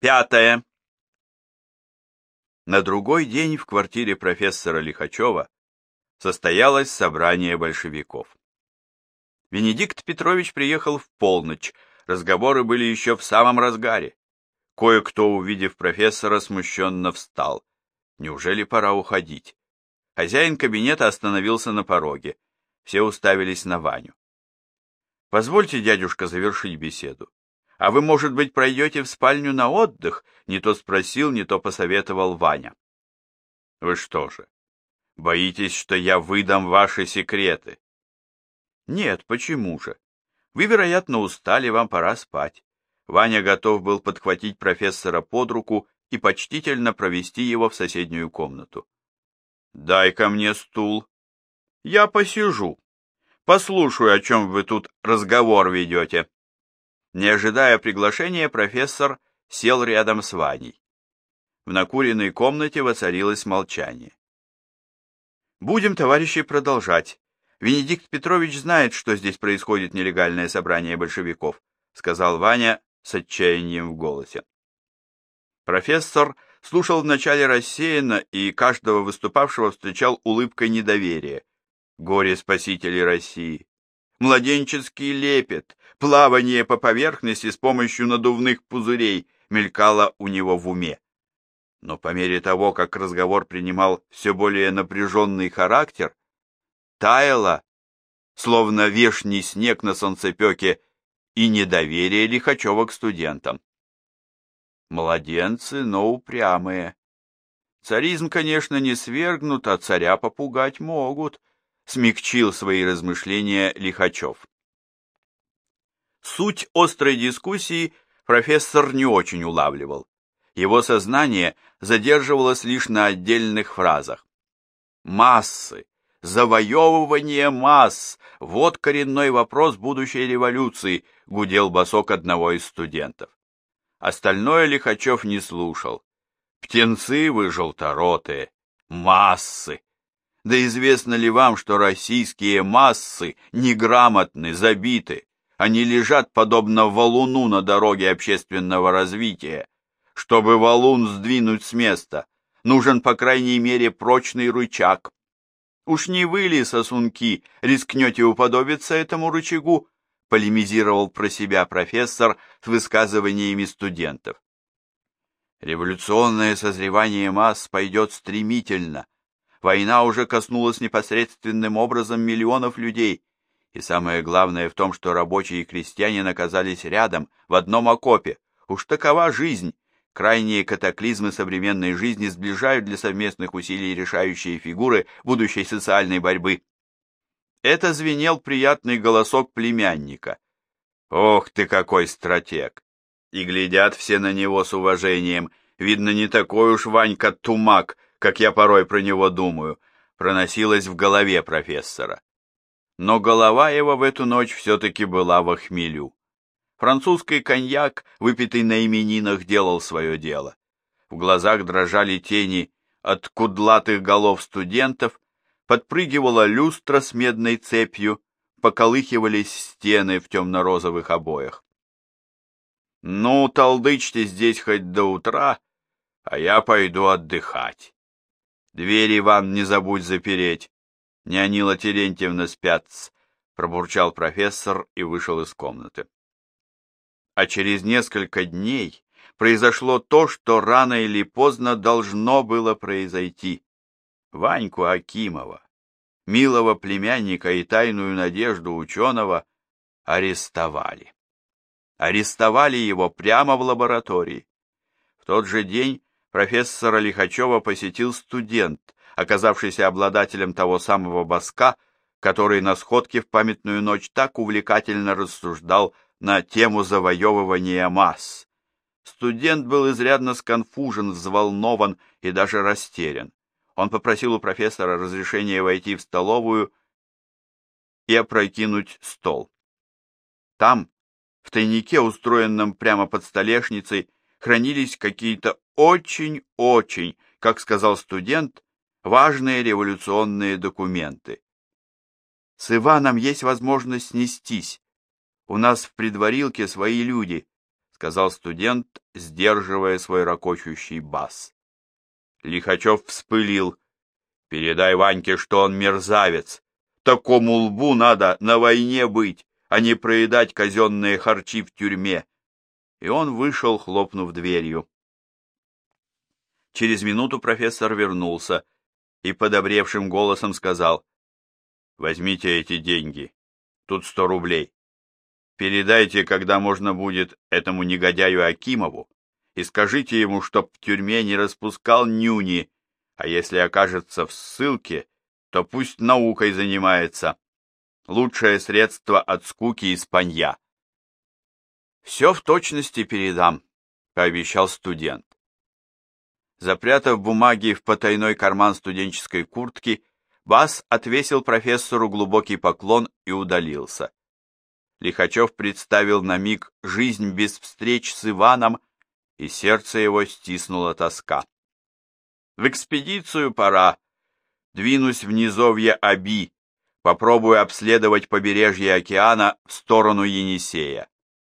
Пятое. На другой день в квартире профессора Лихачева состоялось собрание большевиков. Венедикт Петрович приехал в полночь, разговоры были еще в самом разгаре. Кое-кто, увидев профессора, смущенно встал. Неужели пора уходить? Хозяин кабинета остановился на пороге. Все уставились на Ваню. «Позвольте, дядюшка, завершить беседу. А вы, может быть, пройдете в спальню на отдых?» Не то спросил, не то посоветовал Ваня. «Вы что же, боитесь, что я выдам ваши секреты?» «Нет, почему же? Вы, вероятно, устали, вам пора спать». Ваня готов был подхватить профессора под руку и почтительно провести его в соседнюю комнату. «Дай-ка мне стул. Я посижу. Послушаю, о чем вы тут разговор ведете». Не ожидая приглашения, профессор сел рядом с Ваней. В накуренной комнате воцарилось молчание. «Будем, товарищи, продолжать. Венедикт Петрович знает, что здесь происходит нелегальное собрание большевиков», сказал Ваня с отчаянием в голосе. Профессор слушал вначале рассеянно и каждого выступавшего встречал улыбкой недоверия. Горе спасителей России! Младенческий лепет, плавание по поверхности с помощью надувных пузырей мелькало у него в уме. Но по мере того, как разговор принимал все более напряженный характер, таяло, словно вешний снег на солнцепеке, и недоверие Лихачева к студентам. Младенцы, но упрямые. Царизм, конечно, не свергнут, а царя попугать могут, смягчил свои размышления Лихачев. Суть острой дискуссии профессор не очень улавливал. Его сознание задерживалось лишь на отдельных фразах. Массы, завоевывание масс – вот коренной вопрос будущей революции, гудел босок одного из студентов. Остальное Лихачев не слушал. Птенцы вы желторотые, массы. Да известно ли вам, что российские массы неграмотны, забиты? Они лежат подобно валуну на дороге общественного развития. Чтобы валун сдвинуть с места, нужен, по крайней мере, прочный рычаг. Уж не вы ли, сосунки, рискнете уподобиться этому рычагу? Полемизировал про себя профессор с высказываниями студентов. Революционное созревание масс пойдет стремительно. Война уже коснулась непосредственным образом миллионов людей, и самое главное в том, что рабочие и крестьяне оказались рядом, в одном окопе. Уж такова жизнь. Крайние катаклизмы современной жизни сближают для совместных усилий решающие фигуры будущей социальной борьбы. Это звенел приятный голосок племянника. «Ох ты какой стратег!» И глядят все на него с уважением. Видно, не такой уж Ванька тумак, как я порой про него думаю, проносилось в голове профессора. Но голова его в эту ночь все-таки была во хмелю. Французский коньяк, выпитый на именинах, делал свое дело. В глазах дрожали тени от кудлатых голов студентов, подпрыгивала люстра с медной цепью, поколыхивались стены в темно-розовых обоях. «Ну, толдычьте здесь хоть до утра, а я пойду отдыхать. Двери вам не забудь запереть. Неонила Терентьевна спят», — пробурчал профессор и вышел из комнаты. А через несколько дней произошло то, что рано или поздно должно было произойти. Ваньку Акимова, милого племянника и тайную надежду ученого, арестовали. Арестовали его прямо в лаборатории. В тот же день профессора Лихачева посетил студент, оказавшийся обладателем того самого боска, который на сходке в памятную ночь так увлекательно рассуждал на тему завоевывания масс. Студент был изрядно сконфужен, взволнован и даже растерян. Он попросил у профессора разрешения войти в столовую и опрокинуть стол. Там, в тайнике, устроенном прямо под столешницей, хранились какие-то очень, как сказал студент, важные революционные документы. «С Иваном есть возможность снестись. У нас в предварилке свои люди», сказал студент, сдерживая свой ракочущий бас. Лихачев вспылил. «Передай Ваньке, что он мерзавец. Такому лбу надо на войне быть, а не проедать казенные харчи в тюрьме». И он вышел, хлопнув дверью. Через минуту профессор вернулся и подобревшим голосом сказал: «Возьмите эти деньги. Тут 100 рублей. Передайте, когда можно будет, этому негодяю Акимову, и скажите ему, чтоб в тюрьме не распускал нюни, а если окажется в ссылке, то пусть наукой занимается. Лучшее средство от скуки и спанья». «Все в точности передам», — пообещал студент. Запрятав бумаги в потайной карман студенческой куртки, Бас отвесил профессору глубокий поклон и удалился. Лихачев представил на миг жизнь без встреч с Иваном, и сердце его стиснула тоска. «В экспедицию пора. Двинусь в низовье Оби, попробую обследовать побережье океана в сторону Енисея.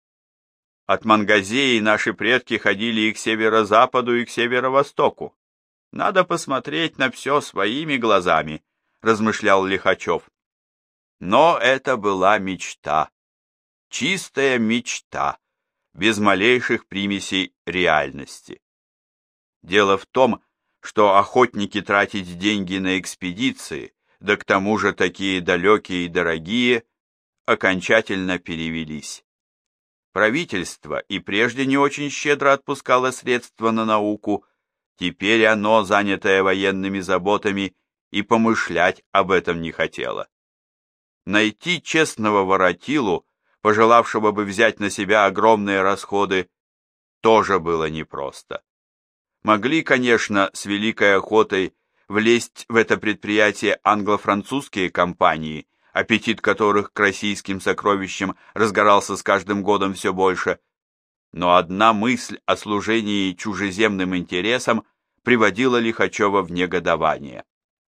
От Мангазеи наши предки ходили и к северо-западу, и к северо-востоку. Надо посмотреть на все своими глазами», — размышлял Лихачев. Но это была мечта. Чистая мечта, без малейших примесей реальности. Дело в том, что охотники тратить деньги на экспедиции, да к тому же такие далекие и дорогие, окончательно перевелись. Правительство и прежде не очень щедро отпускало средства на науку, теперь оно, занятое военными заботами, и помышлять об этом не хотело. Найти честного воротилу, пожелавшего бы взять на себя огромные расходы, тоже было непросто. Могли, конечно, с великой охотой влезть в это предприятие англо-французские компании, аппетит которых к российским сокровищам разгорался с каждым годом все больше, но одна мысль о служении чужеземным интересам приводила Лихачева в негодование.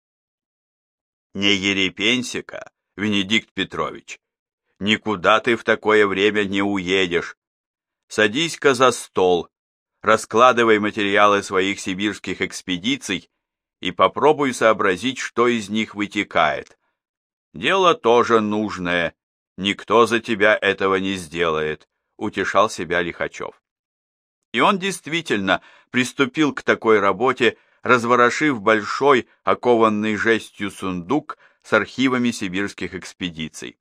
«Не ерепенься-ка, Венедикт Петрович, никуда ты в такое время не уедешь. Садись-ка за стол, раскладывай материалы своих сибирских экспедиций и попробуй сообразить, что из них вытекает. Дело тоже нужное, никто за тебя этого не сделает», — утешал себя Лихачев. И он действительно приступил к такой работе, разворошив большой, окованный жестью сундук с архивами сибирских экспедиций.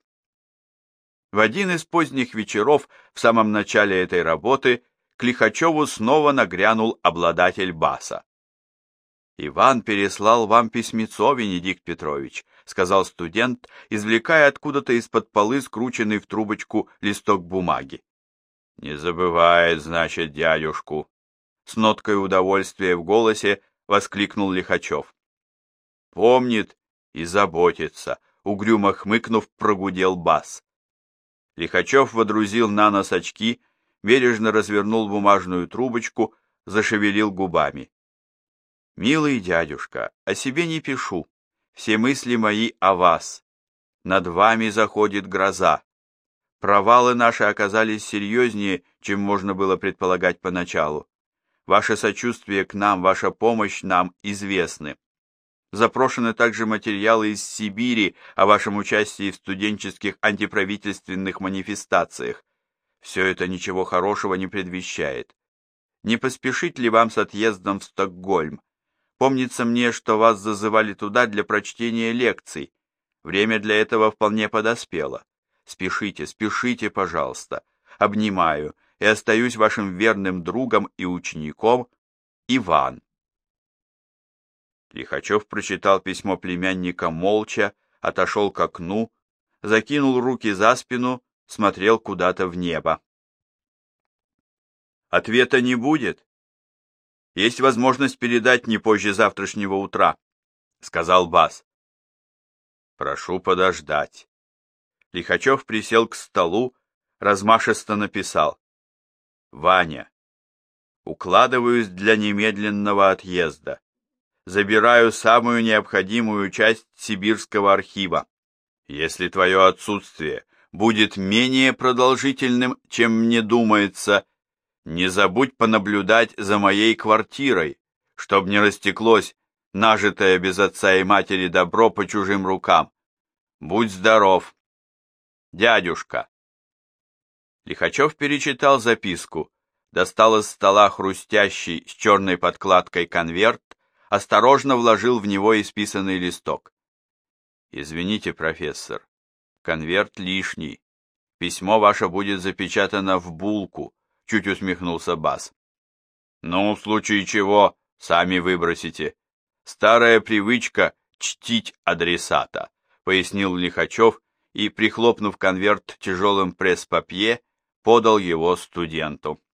В один из поздних вечеров, в самом начале этой работы, к Лихачеву снова нагрянул обладатель баса. «Иван переслал вам письмецо, Венедикт Петрович», — сказал студент, извлекая откуда-то из-под полы скрученный в трубочку листок бумаги. «Не забывает, значит, дядюшку», — с ноткой удовольствия в голосе воскликнул Лихачев. «Помнит и заботится», — угрюмо хмыкнув, прогудел бас. Лихачев водрузил на нос очки, бережно развернул бумажную трубочку, зашевелил губами. «Милый дядюшка, о себе не пишу. Все мысли мои о вас. Над вами заходит гроза. Провалы наши оказались серьезнее, чем можно было предполагать поначалу. Ваше сочувствие к нам, ваша помощь нам известны. Запрошены также материалы из Сибири о вашем участии в студенческих антиправительственных манифестациях. Все это ничего хорошего не предвещает. Не поспешить ли вам с отъездом в Стокгольм? Помнится мне, что вас зазывали туда для прочтения лекций. Время для этого вполне подоспело. Спешите, спешите, пожалуйста. Обнимаю и остаюсь вашим верным другом и учеником, Иван». Лихачев прочитал письмо племянника молча, отошел к окну, закинул руки за спину, смотрел куда-то в небо. «Ответа не будет. Есть возможность передать не позже завтрашнего утра», — сказал бас. «Прошу подождать». Лихачев присел к столу, размашисто написал: «Ваня, укладываюсь для немедленного отъезда. Забираю самую необходимую часть сибирского архива. Если твое отсутствие будет менее продолжительным, чем мне думается, Не забудь понаблюдать за моей квартирой, чтоб не растеклось нажитое без отца и матери добро по чужим рукам. Будь здоров, дядюшка. Лихачев перечитал записку, достал из стола хрустящий с черной подкладкой конверт, осторожно вложил в него исписанный листок. «Извините, профессор, конверт лишний. Письмо ваше будет запечатано в булку», — чуть усмехнулся Бас. «Ну, в случае чего, сами выбросите. Старая привычка чтить адресата», — пояснил Лихачев и, прихлопнув конверт тяжелым пресс-папье, подал его студенту.